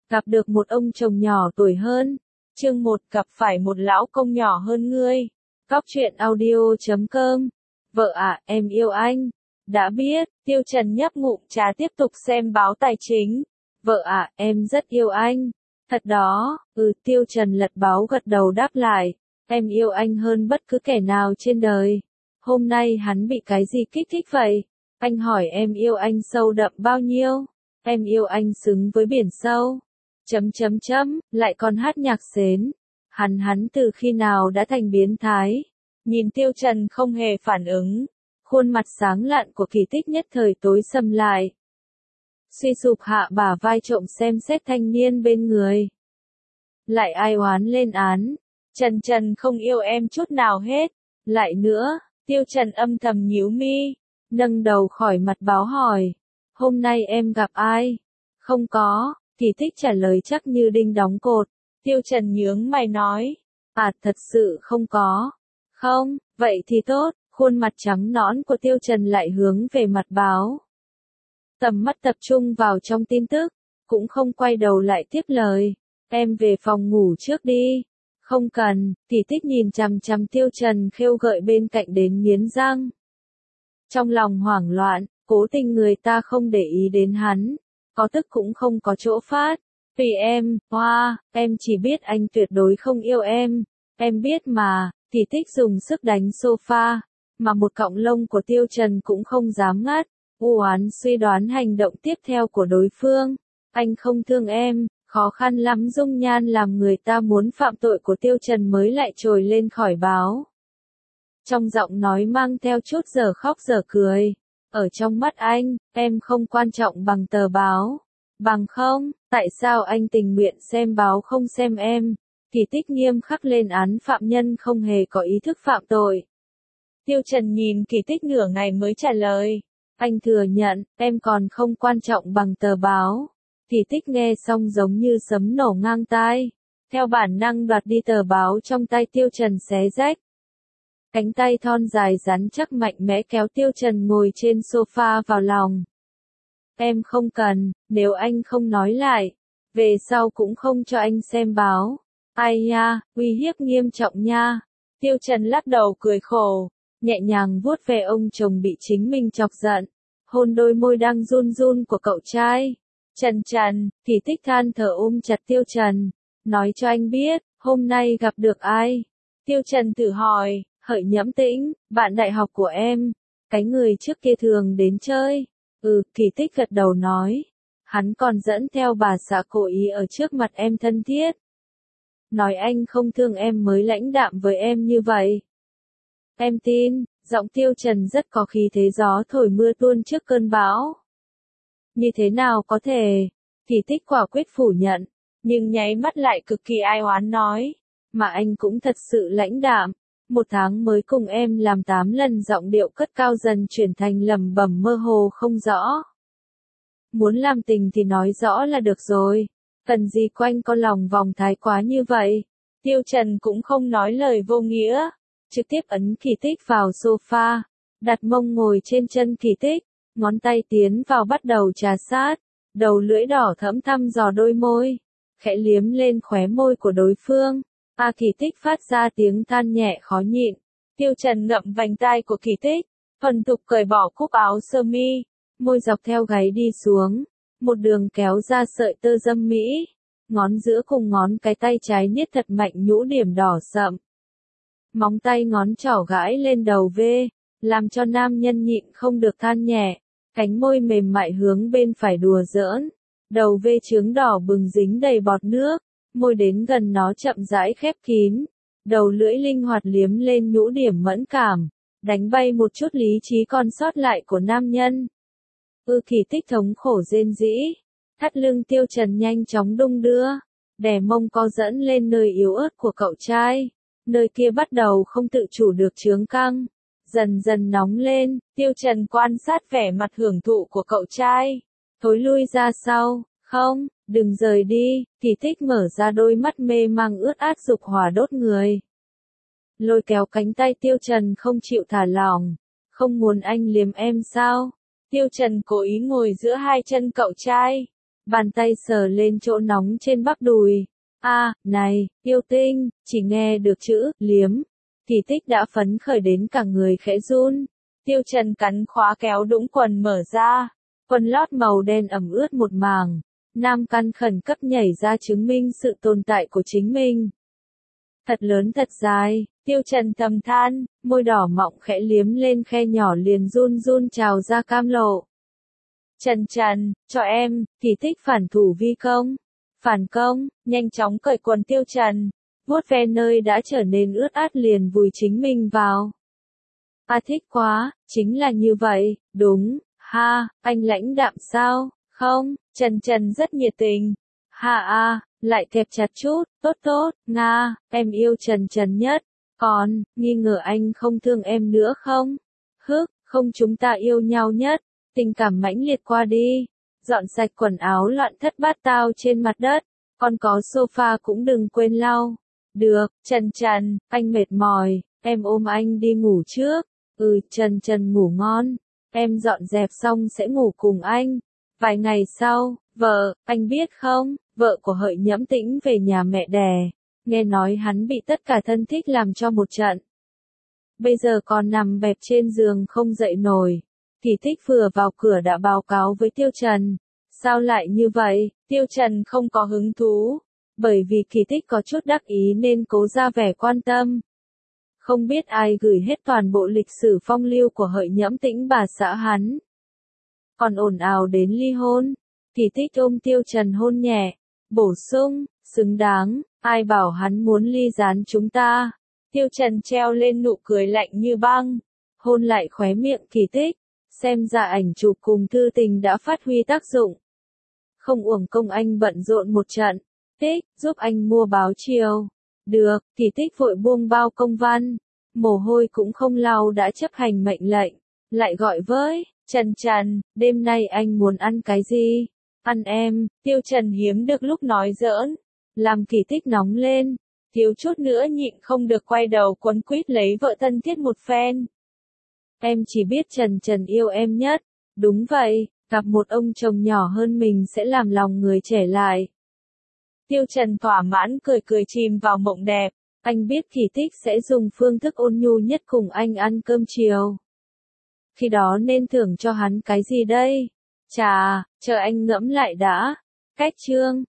Gặp được một ông chồng nhỏ tuổi hơn. Chương 1 gặp phải một lão công nhỏ hơn ngươi. Góc truyện audio.com. Vợ ạ, em yêu anh. Đã biết, Tiêu Trần nhấp ngụm trà tiếp tục xem báo tài chính. Vợ ạ, em rất yêu anh. Thật đó, Tiêu Trần lật báo gật đầu đáp lại. Em yêu anh hơn bất cứ kẻ nào trên đời. Hôm nay hắn bị cái gì kích thích vậy? Anh hỏi em yêu anh sâu đậm bao nhiêu? Em yêu anh xứng với biển sâu. Lại còn hát nhạc xến. Hắn từ khi nào đã thành biến thái? Nhìn Tiêu Trần không hề phản ứng. Khuôn mặt sáng lạn của Kỳ Tích nhất thời tối sầm lại. Suy sụp hạ bả vai trộm xem xét thanh niên bên người. Lại ai oán lên án. Trần không yêu em chút nào hết. Lại nữa, Tiêu Trần âm thầm nhíu mi. Nâng đầu khỏi mặt báo hỏi. Hôm nay em gặp ai? Không có. Kỳ Tích trả lời chắc như đinh đóng cột. Tiêu Trần nhướng mày nói. Thật sự không có. Không, vậy thì tốt. Khuôn mặt trắng nõn của Tiêu Trần lại hướng về mặt báo. Tầm mắt tập trung vào trong tin tức. Cũng không quay đầu lại tiếp lời. Em về phòng ngủ trước đi. Không cần. Kỳ Tích nhìn chằm chằm Tiêu Trần khêu gợi bên cạnh đến nghiến răng. Trong lòng hoảng loạn, cố tình người ta không để ý đến hắn. Có tức cũng không có chỗ phát. Vì em, em chỉ biết anh tuyệt đối không yêu em. Em biết mà. Kỳ Tích dùng sức đánh sofa. Mà một cọng lông của Tiêu Trần cũng không dám ngắt. U oán suy đoán hành động tiếp theo của đối phương. Anh không thương em. Khó khăn lắm dung nhan làm người ta muốn phạm tội của Tiêu Trần mới lại trồi lên khỏi báo. Trong giọng nói mang theo chút giờ khóc giờ cười. Ở trong mắt anh, em không quan trọng bằng tờ báo. Bằng không, tại sao anh tình nguyện xem báo không xem em? Kỳ Tích nghiêm khắc lên án phạm nhân không hề có ý thức phạm tội. Tiêu Trần nhìn Kỳ Tích nửa ngày mới trả lời. Anh thừa nhận, em còn không quan trọng bằng tờ báo. Kỳ Tích nghe xong giống như sấm nổ ngang tai. Theo bản năng đoạt đi tờ báo trong tay Tiêu Trần xé rách. Cánh tay thon dài rắn chắc mạnh mẽ kéo Tiêu Trần ngồi trên sofa vào lòng. Em không cần, nếu anh không nói lại, về sau cũng không cho anh xem báo. Ai nha, uy hiếp nghiêm trọng nha. Tiêu Trần lắc đầu cười khổ, nhẹ nhàng vuốt về ông chồng bị chính mình chọc giận, hôn đôi môi đang run run của cậu trai. Trần, Kỳ Tích than thở ôm chặt Tiêu Trần, nói cho anh biết, hôm nay gặp được ai? Tiêu Trần thử hỏi. Hợi Nhẫm Tĩnh, bạn đại học của em, cái người trước kia thường đến chơi. Kỳ Tích gật đầu nói. Hắn còn dẫn theo bà xã cố ý ở trước mặt em thân thiết. Nói anh không thương em mới lãnh đạm với em như vậy. Em tin, giọng Tiêu Trần rất có khí thế gió thổi mưa tuôn trước cơn bão. Như thế nào có thể? Kỳ Tích quả quyết phủ nhận, nhưng nháy mắt lại cực kỳ ai oán nói. Mà anh cũng thật sự lãnh đạm. 1 tháng mới cùng em làm 8 lần giọng điệu cất cao dần chuyển thành lẩm bẩm mơ hồ không rõ. Muốn làm tình thì nói rõ là được rồi. Cần gì quanh co lòng vòng thái quá như vậy. Tiêu Trần cũng không nói lời vô nghĩa. Trực tiếp ấn Kỳ Tích vào sofa. Đặt mông ngồi trên chân Kỳ Tích. Ngón tay tiến vào bắt đầu trà sát. Đầu lưỡi đỏ thẫm thăm dò đôi môi. Khẽ liếm lên khóe môi của đối phương. Kỳ Tích phát ra tiếng than nhẹ khó nhịn. Tiêu Trần ngậm vành tai của Kỳ Tích, thuần thục cởi bỏ cúc áo sơ mi, môi dọc theo gáy đi xuống, một đường kéo ra sợi tơ dâm mỹ, ngón giữa cùng ngón cái tay trái niết thật mạnh nhũ điểm đỏ sậm. Móng tay ngón trỏ gãi lên đầu V, làm cho nam nhân nhịn không được than nhẹ, cánh môi mềm mại hướng bên phải đùa giỡn, đầu V trướng đỏ bừng dính đầy bọt nước. Môi đến gần nó chậm rãi khép kín, đầu lưỡi linh hoạt liếm lên nhũ điểm mẫn cảm, đánh bay một chút lý trí còn sót lại của nam nhân. Kỳ Tích thống khổ rên rỉ, thắt lưng Tiêu Trần nhanh chóng đung đưa, đè mông co dẫn lên nơi yếu ớt của cậu trai, nơi kia bắt đầu không tự chủ được chướng căng, dần dần nóng lên. Tiêu Trần quan sát vẻ mặt hưởng thụ của cậu trai, thối lui ra sau. Không, đừng rời đi. Kỳ Tích mở ra đôi mắt mê mang ướt át dục hỏa đốt người. Lôi kéo cánh tay Tiêu Trần không chịu thả lỏng. Không muốn anh liếm em sao? Tiêu Trần cố ý ngồi giữa hai chân cậu trai. Bàn tay sờ lên chỗ nóng trên bắp đùi. Này, yêu tinh, chỉ nghe được chữ, liếm. Kỳ Tích đã phấn khởi đến cả người khẽ run. Tiêu Trần cắn khóa kéo đũng quần mở ra. Quần lót màu đen ẩm ướt một mảng. Nam căn khẩn cấp nhảy ra chứng minh sự tồn tại của chính mình. Thật lớn thật dài, Tiêu Trần thầm than, môi đỏ mọng khẽ liếm lên khe nhỏ liền run run trào ra cam lộ. Trần, cho em, Kỳ Tích phản thủ vi công. Phản công, nhanh chóng cởi quần Tiêu Trần, vuốt ve nơi đã trở nên ướt át liền vùi chính mình vào. Thích quá, chính là như vậy, đúng, anh lãnh đạm sao, không, Trần rất nhiệt tình. Lại kẹp chặt chút, tốt, Nga, em yêu Trần nhất, còn, nghi ngờ anh không thương em nữa không? Không chúng ta yêu nhau nhất, tình cảm mãnh liệt qua đi, dọn sạch quần áo loạn thất bát tao trên mặt đất, còn có sofa cũng đừng quên lau. Được, Trần, anh mệt mỏi, em ôm anh đi ngủ trước. Trần ngủ ngon, em dọn dẹp xong sẽ ngủ cùng anh. Vài ngày sau, anh biết không, vợ của Hợi Nhẫm Tĩnh về nhà mẹ đẻ, nghe nói hắn bị tất cả thân thích làm cho một trận. Bây giờ còn nằm bẹp trên giường không dậy nổi. Kỳ Tích vừa vào cửa đã báo cáo với Tiêu Trần. Sao lại như vậy? Tiêu Trần không có hứng thú, bởi vì Kỳ Tích có chút đắc ý nên cố ra vẻ quan tâm. Không biết ai gửi hết toàn bộ lịch sử phong lưu của Hợi Nhẫm Tĩnh bà xã hắn. Còn ồn ào đến ly hôn. Kỳ Tích ôm Tiêu Trần hôn nhẹ, bổ sung, xứng đáng, ai bảo hắn muốn ly gián chúng ta. Tiêu Trần treo lên nụ cười lạnh như băng, hôn lại khóe miệng Kỳ Tích, xem ra ảnh chụp cùng thư tình đã phát huy tác dụng. Không uổng công anh bận rộn một trận, Tích, giúp anh mua báo chiều. Được, Kỳ Tích vội buông bao công văn, mồ hôi cũng không lau đã chấp hành mệnh lệnh, lại gọi với, Trần, đêm nay anh muốn ăn cái gì? Ăn em, Tiêu Trần hiếm được lúc nói giỡn, làm Kỳ Tích nóng lên, thiếu chút nữa nhịn không được quay đầu quấn quýt lấy vợ thân thiết một phen. Em chỉ biết Trần yêu em nhất, đúng vậy, gặp một ông chồng nhỏ hơn mình sẽ làm lòng người trẻ lại. Tiêu Trần thỏa mãn cười chìm vào mộng đẹp, anh biết Kỳ Tích sẽ dùng phương thức ôn nhu nhất cùng anh ăn cơm chiều. Khi đó nên thưởng cho hắn cái gì đây? Chờ anh ngẫm lại đã. Cách chương